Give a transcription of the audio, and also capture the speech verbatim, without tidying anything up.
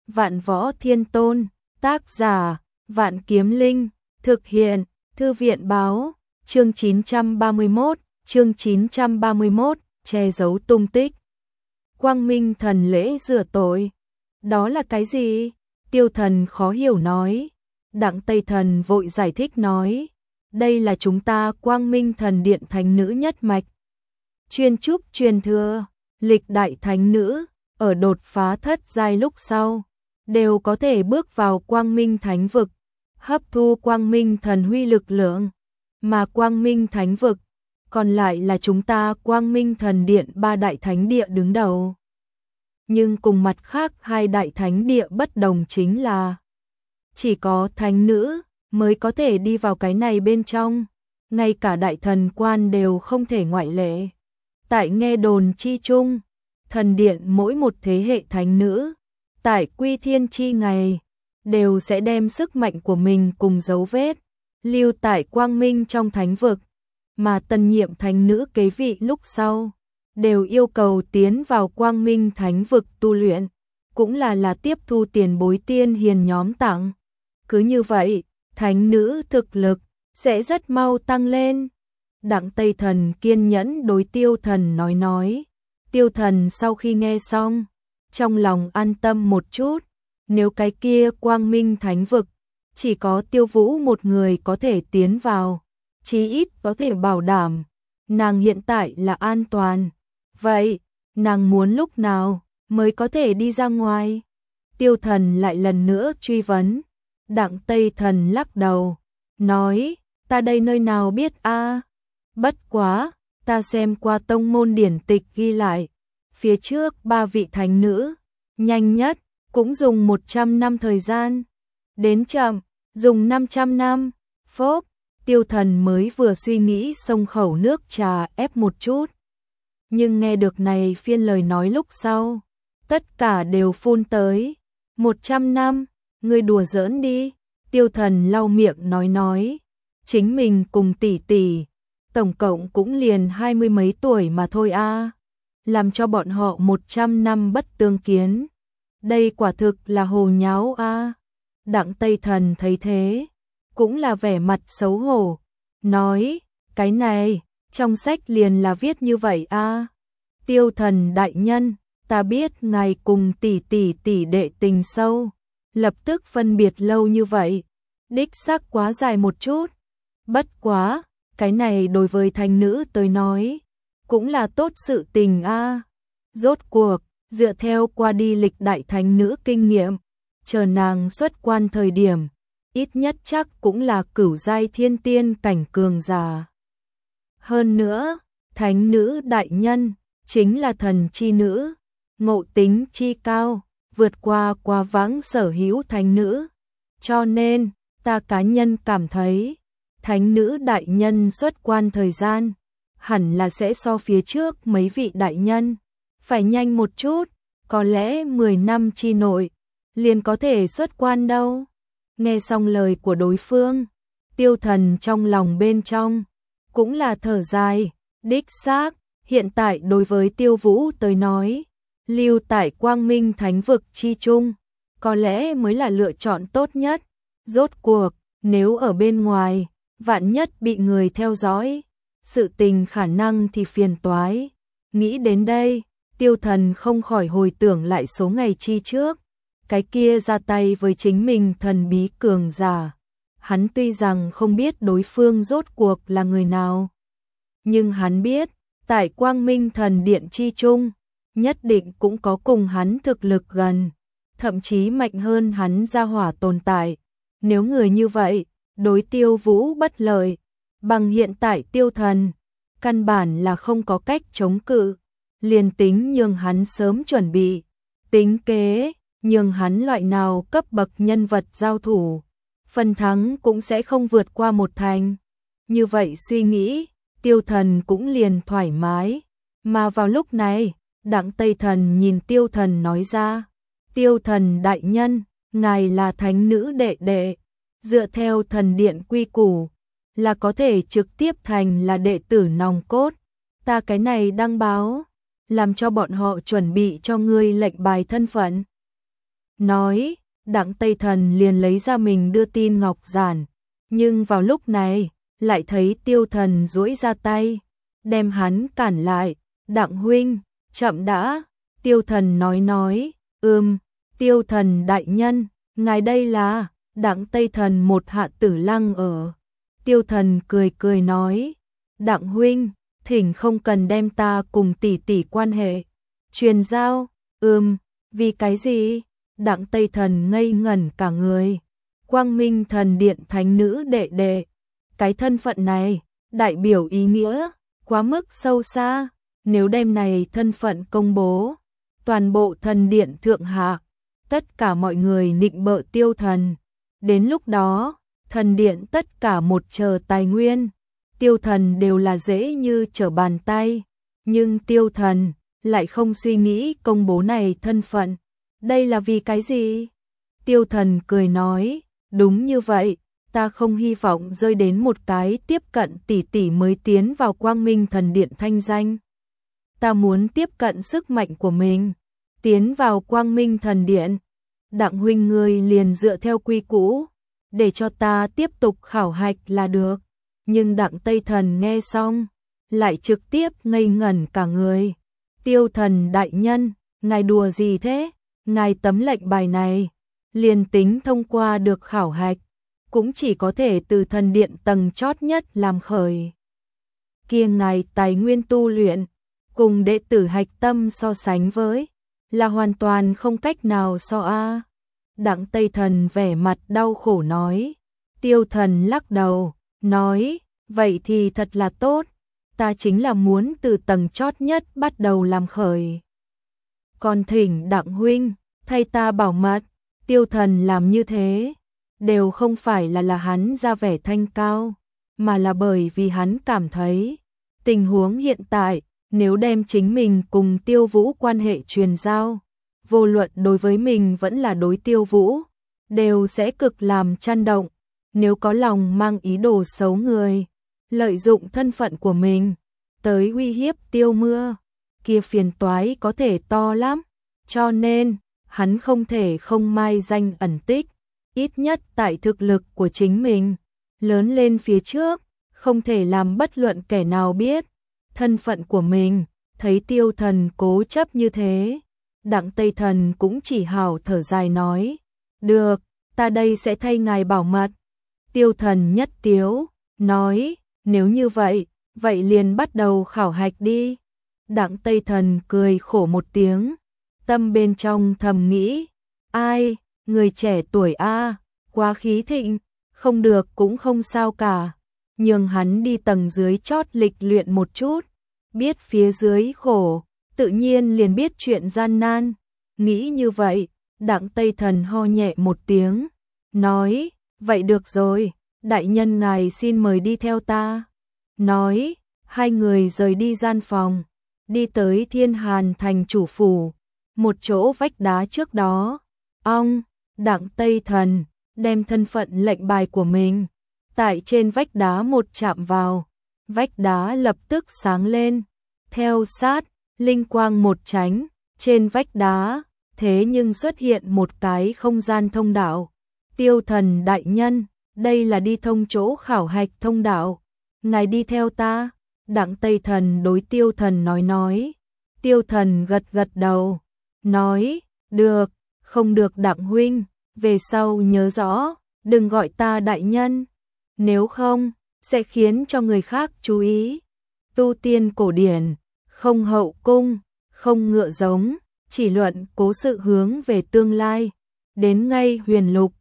Vạn Võ Thiên Tôn, tác giả, Vạn Kiếm Linh, thực hiện, Thư viện báo, chương chín trăm ba mươi mốt, chương chín trăm ba mươi mốt, che giấu tung tích. Quang Minh Thần lễ rửa tội. Đó là cái gì? Tiêu Thần khó hiểu nói. Đặng Tây Thần vội giải thích nói. Đây là chúng ta Quang Minh Thần Điện thánh nữ nhất mạch. Chuyên trúc truyền thừa, lịch đại thánh nữ, ở đột phá thất giai lúc sau, đều có thể bước vào Quang Minh Thánh Vực, hấp thu Quang Minh Thần huy lực lượng, mà Quang Minh Thánh Vực, còn lại là chúng ta Quang Minh Thần Điện ba đại thánh địa đứng đầu. Nhưng cùng mặt khác hai đại thánh địa bất đồng chính là chỉ có thánh nữ mới có thể đi vào cái này bên trong, ngay cả đại thần quan đều không thể ngoại lệ. Tại nghe đồn chi chung, thần điện mỗi một thế hệ thánh nữ, tại quy thiên chi ngày, đều sẽ đem sức mạnh của mình cùng dấu vết, lưu tại Quang Minh trong thánh vực, mà tân nhiệm thánh nữ kế vị lúc sau, đều yêu cầu tiến vào Quang Minh thánh vực tu luyện, cũng là là tiếp thu tiền bối tiên hiền nhóm tặng. Cứ như vậy, thánh nữ thực lực sẽ rất mau tăng lên. Đặng Tây Thần kiên nhẫn đối Tiêu Thần nói nói. Tiêu Thần sau khi nghe xong, trong lòng an tâm một chút, nếu cái kia Quang Minh thánh vực chỉ có Tiêu Vũ một người có thể tiến vào, chí ít có thể bảo đảm nàng hiện tại là an toàn. Vậy, nàng muốn lúc nào mới có thể đi ra ngoài? Tiêu Thần lại lần nữa truy vấn. Đặng Tây Thần lắc đầu, nói, ta đây nơi nào biết a? Bất quá, ta xem qua tông môn điển tịch ghi lại, phía trước ba vị thánh nữ, nhanh nhất cũng dùng một trăm năm thời gian, đến chậm dùng năm trăm năm. Phốp, Tiêu Thần mới vừa suy nghĩ xông khẩu nước trà ép một chút, nhưng nghe được này phiên lời nói lúc sau, tất cả đều phun tới. Một trăm năm, ngươi đùa giỡn đi. Tiêu Thần lau miệng nói nói, chính mình cùng tỷ tỷ, tổng cộng cũng liền hai mươi mấy tuổi mà thôi a, làm cho bọn họ một trăm năm bất tương kiến. Đây quả thực là hồ nháo a. Đặng Tây Thần thấy thế, cũng là vẻ mặt xấu hổ, nói, cái này, trong sách liền là viết như vậy a. Tiêu Thần đại nhân, ta biết ngài cùng tỷ tỷ tỷ đệ tình sâu, lập tức phân biệt lâu như vậy, đích xác quá dài một chút. Bất quá, cái này đối với thánh nữ tới nói, cũng là tốt sự tình a. Rốt cuộc, dựa theo qua đi lịch đại thánh nữ kinh nghiệm, chờ nàng xuất quan thời điểm, ít nhất chắc cũng là cửu giai thiên tiên cảnh cường giả. Hơn nữa, thánh nữ đại nhân, chính là thần chi nữ, ngộ tính chi cao, vượt qua quá vãng sở hữu thánh nữ. Cho nên, ta cá nhân cảm thấy, thánh nữ đại nhân xuất quan thời gian, hẳn là sẽ so phía trước mấy vị đại nhân, phải nhanh một chút, có lẽ mười năm chi nội, liền có thể xuất quan đâu. Nghe xong lời của đối phương, Tiêu Thần trong lòng bên trong, cũng là thở dài, đích xác, hiện tại đối với Tiêu Vũ tới nói, lưu tại Quang Minh thánh vực chi chung, có lẽ mới là lựa chọn tốt nhất. Rốt cuộc, nếu ở bên ngoài, vạn nhất bị người theo dõi, sự tình khả năng thì phiền toái. Nghĩ đến đây, Tiêu Thần không khỏi hồi tưởng lại số ngày chi trước, cái kia ra tay với chính mình thần bí cường giả. Hắn tuy rằng không biết đối phương rốt cuộc là người nào, nhưng hắn biết, tại Quang Minh thần điện chi chung, nhất định cũng có cùng hắn thực lực gần, thậm chí mạnh hơn hắn gia hỏa tồn tại. Nếu người như vậy, đối Tiêu Vũ bất lợi, bằng hiện tại Tiêu Thần, căn bản là không có cách chống cự, liền tính nhường hắn sớm chuẩn bị, tính kế, nhường hắn loại nào cấp bậc nhân vật giao thủ, phần thắng cũng sẽ không vượt qua một thành. Như vậy suy nghĩ, Tiêu Thần cũng liền thoải mái, mà vào lúc này, Đặng Tây Thần nhìn Tiêu Thần nói ra, Tiêu Thần đại nhân, ngài là thánh nữ đệ đệ, dựa theo thần điện quy củ, là có thể trực tiếp thành là đệ tử nòng cốt. Ta cái này đăng báo, làm cho bọn họ chuẩn bị cho ngươi lệnh bài thân phận. nói, Đặng Tây Thần liền lấy ra mình đưa tin ngọc giản, nhưng vào lúc này, lại thấy Tiêu Thần duỗi ra tay, đem hắn cản lại, Đặng huynh, chậm đã, Tiêu Thần nói nói, ừm, Tiêu Thần đại nhân, ngài đây là, Đặng Tây Thần một hạ tử lăng ở. Tiêu Thần cười cười nói, Đặng huynh, thỉnh không cần đem ta cùng tỷ tỷ quan hệ truyền giao, ừm, vì cái gì? Đặng Tây Thần ngây ngẩn cả người. Quang Minh Thần Điện thánh nữ đệ đệ, cái thân phận này, đại biểu ý nghĩa, quá mức sâu xa, nếu đem này thân phận công bố, toàn bộ thần điện thượng hạ, tất cả mọi người nịnh bợ Tiêu Thần. Đến lúc đó, thần điện tất cả một chờ tài nguyên, Tiêu Thần đều là dễ như trở bàn tay, nhưng Tiêu Thần lại không suy nghĩ công bố này thân phận. Đây là vì cái gì? Tiêu Thần cười nói, đúng như vậy, ta không hy vọng rơi đến một cái tiếp cận tỷ tỷ mới tiến vào Quang Minh Thần Điện thanh danh. Ta muốn tiếp cận sức mạnh của mình, tiến vào Quang Minh Thần Điện. Đặng huynh ngươi liền dựa theo quy cũ, để cho ta tiếp tục khảo hạch là được. Nhưng Đặng Tây Thần nghe xong, lại trực tiếp ngây ngẩn cả người. Tiêu Thần đại nhân, ngài đùa gì thế? Ngài tấm lệnh bài này, liền tính thông qua được khảo hạch, cũng chỉ có thể từ thần điện tầng chót nhất làm khởi. Kia ngài tài nguyên tu luyện, cùng đệ tử hạch tâm so sánh với, là hoàn toàn không cách nào so a. Đặng Tây Thần vẻ mặt đau khổ nói. Tiêu Thần lắc đầu, nói, vậy thì thật là tốt, ta chính là muốn từ tầng chót nhất bắt đầu làm khởi. Còn thỉnh Đặng huynh, thay ta bảo mật. Tiêu Thần làm như thế, đều không phải là là hắn ra vẻ thanh cao, mà là bởi vì hắn cảm thấy, tình huống hiện tại, nếu đem chính mình cùng Tiêu Vũ quan hệ truyền giao, vô luận đối với mình vẫn là đối Tiêu Vũ, đều sẽ cực làm chăn động. Nếu có lòng mang ý đồ xấu người, lợi dụng thân phận của mình, tới uy hiếp Tiêu Mưa, kia phiền toái có thể to lắm, cho nên, hắn không thể không mai danh ẩn tích, ít nhất tại thực lực của chính mình, lớn lên phía trước, không thể làm bất luận kẻ nào biết thân phận của mình. Thấy Tiêu Thần cố chấp như thế, Đặng Tây Thần cũng chỉ hào thở dài nói, được, ta đây sẽ thay ngài bảo mật. Tiêu Thần nhất tiếu, nói, nếu như vậy, vậy liền bắt đầu khảo hạch đi. Đặng Tây Thần cười khổ một tiếng, tâm bên trong thầm nghĩ, ai, người trẻ tuổi a, quá khí thịnh, không được cũng không sao cả, nhường hắn đi tầng dưới chót lịch luyện một chút, biết phía dưới khổ, tự nhiên liền biết chuyện gian nan. Nghĩ như vậy, Đặng Tây Thần ho nhẹ một tiếng, nói, vậy được rồi, đại nhân ngài xin mời đi theo ta. Nói, hai người rời đi gian phòng, đi tới Thiên Hàn thành chủ phủ, một chỗ vách đá trước đó. Ông, Đặng Tây Thần, đem thân phận lệnh bài của mình, tại trên vách đá một chạm vào, vách đá lập tức sáng lên, theo sát, linh quang một tránh, trên vách đá, thế nhưng xuất hiện một cái không gian thông đạo. Tiêu Thần đại nhân, đây là đi thông chỗ khảo hạch thông đạo, ngài đi theo ta. Đặng Tây Thần đối Tiêu Thần nói nói. Tiêu Thần gật gật đầu, nói, được, không được Đặng huynh, về sau nhớ rõ, đừng gọi ta đại nhân, nếu không, sẽ khiến cho người khác chú ý. Tu tiên cổ điển, không hậu cung, không ngựa giống, chỉ luận cố sự hướng về tương lai, đến ngay huyền lục,